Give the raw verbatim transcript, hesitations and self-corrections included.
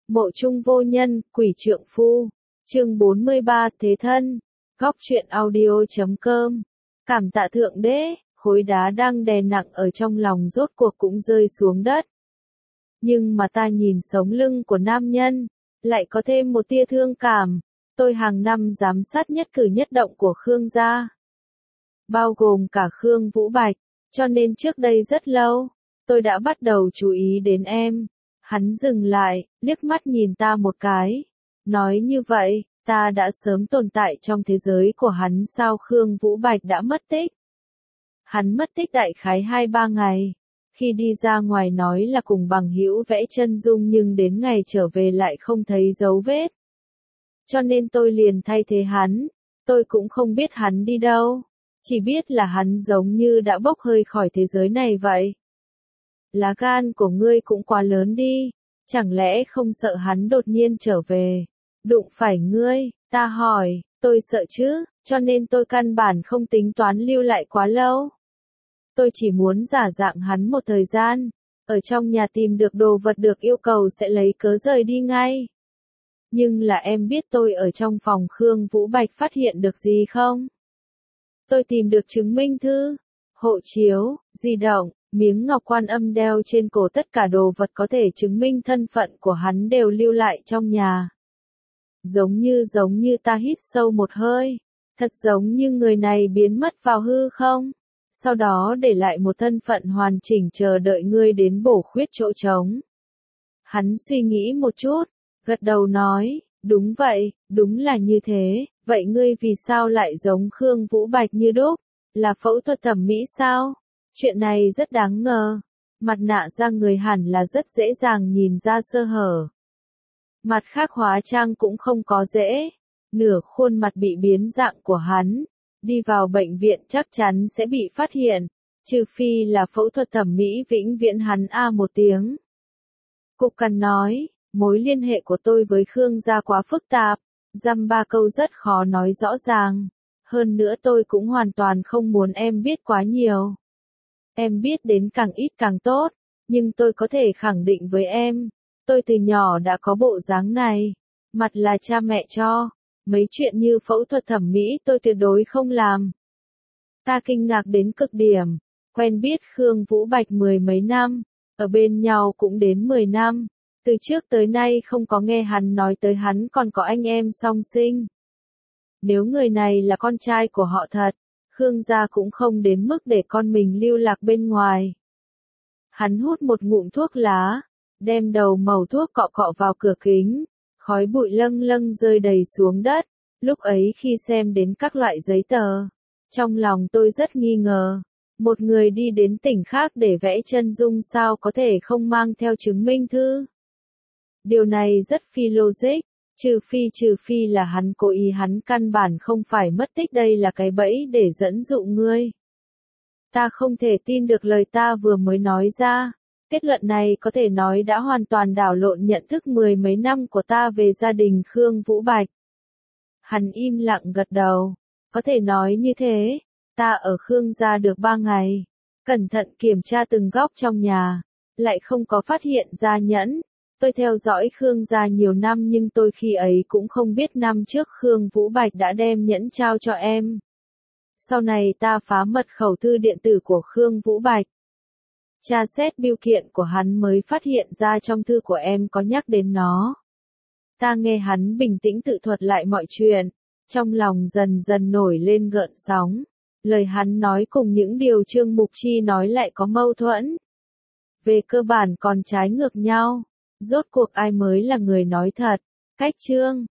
Mộ chung vô nhân, quỷ trượng phu. Chương bốn mươi ba Thế thân. Góc truyện audio chấm com. Cảm tạ thượng đế, khối đá đang đè nặng ở trong lòng rốt cuộc cũng rơi xuống đất. Nhưng mà ta nhìn sống lưng của nam nhân, lại có thêm một tia thương cảm. Tôi hàng năm giám sát nhất cử nhất động của Khương gia, bao gồm cả Khương Vũ Bạch, cho nên trước đây rất lâu, tôi đã bắt đầu chú ý đến em. Hắn dừng lại, liếc mắt nhìn ta một cái. Nói như vậy, ta đã sớm tồn tại trong thế giới của hắn sao? Khương Vũ Bạch đã mất tích. Hắn mất tích đại khái hai ba ngày. Khi đi ra ngoài nói là cùng bằng hữu vẽ chân dung nhưng đến ngày trở về lại không thấy dấu vết. Cho nên tôi liền thay thế hắn. Tôi cũng không biết hắn đi đâu. Chỉ biết là hắn giống như đã bốc hơi khỏi thế giới này vậy. Lá gan của ngươi cũng quá lớn đi. Chẳng lẽ không sợ hắn đột nhiên trở về? Đụng phải ngươi, ta hỏi, tôi sợ chứ, cho nên tôi căn bản không tính toán lưu lại quá lâu. Tôi chỉ muốn giả dạng hắn một thời gian, ở trong nhà tìm được đồ vật được yêu cầu sẽ lấy cớ rời đi ngay. Nhưng là em biết tôi ở trong phòng Khương Vũ Bạch phát hiện được gì không? Tôi tìm được chứng minh thư, hộ chiếu, di động, miếng ngọc quan âm đeo trên cổ, tất cả đồ vật có thể chứng minh thân phận của hắn đều lưu lại trong nhà. Giống như giống như ta hít sâu một hơi, thật giống như người này biến mất vào hư không, sau đó để lại một thân phận hoàn chỉnh chờ đợi ngươi đến bổ khuyết chỗ trống. Hắn suy nghĩ một chút, gật đầu nói, đúng vậy, đúng là như thế, vậy ngươi vì sao lại giống Khương Vũ Bạch như đúc, là phẫu thuật thẩm mỹ sao? Chuyện này rất đáng ngờ, mặt nạ da người hẳn là rất dễ dàng nhìn ra sơ hở. Mặt khác hóa trang cũng không có dễ, nửa khuôn mặt bị biến dạng của hắn, đi vào bệnh viện chắc chắn sẽ bị phát hiện, trừ phi là phẫu thuật thẩm mỹ vĩnh viễn. Hắn a một tiếng. Cục Cằn nói, mối liên hệ của tôi với Khương gia quá phức tạp, dăm ba câu rất khó nói rõ ràng, hơn nữa tôi cũng hoàn toàn không muốn em biết quá nhiều. Em biết đến càng ít càng tốt, nhưng tôi có thể khẳng định với em, tôi từ nhỏ đã có bộ dáng này, mặt là cha mẹ cho, mấy chuyện như phẫu thuật thẩm mỹ tôi tuyệt đối không làm. Ta kinh ngạc đến cực điểm, quen biết Khương Vũ Bạch mười mấy năm, ở bên nhau cũng đến mười năm, từ trước tới nay không có nghe hắn nói tới hắn còn có anh em song sinh. Nếu người này là con trai của họ thật, Khương gia cũng không đến mức để con mình lưu lạc bên ngoài. Hắn hút một ngụm thuốc lá, đem đầu mẩu thuốc cọ cọ vào cửa kính, khói bụi lâng lâng rơi đầy xuống đất. Lúc ấy khi xem đến các loại giấy tờ, trong lòng tôi rất nghi ngờ, một người đi đến tỉnh khác để vẽ chân dung sao có thể không mang theo chứng minh thư? Điều này rất phi logic, trừ phi trừ phi là hắn cố ý, hắn căn bản không phải mất tích, đây là cái bẫy để dẫn dụ ngươi. Ta không thể tin được lời ta vừa mới nói ra. Kết luận này có thể nói đã hoàn toàn đảo lộn nhận thức mười mấy năm của ta về gia đình Khương Vũ Bạch. Hắn im lặng gật đầu. Có thể nói như thế. Ta ở Khương gia được ba ngày. Cẩn thận kiểm tra từng góc trong nhà. Lại không có phát hiện ra nhẫn. Tôi theo dõi Khương gia nhiều năm nhưng tôi khi ấy cũng không biết năm trước Khương Vũ Bạch đã đem nhẫn trao cho em. Sau này ta phá mật khẩu thư điện tử của Khương Vũ Bạch. Tra xét bưu kiện của hắn mới phát hiện ra trong thư của em có nhắc đến nó. Ta nghe hắn bình tĩnh tự thuật lại mọi chuyện, trong lòng dần dần nổi lên gợn sóng. Lời hắn nói cùng những điều Trương Mục Chi nói lại có mâu thuẫn. Về cơ bản còn trái ngược nhau. Rốt cuộc ai mới là người nói thật? Cách Trương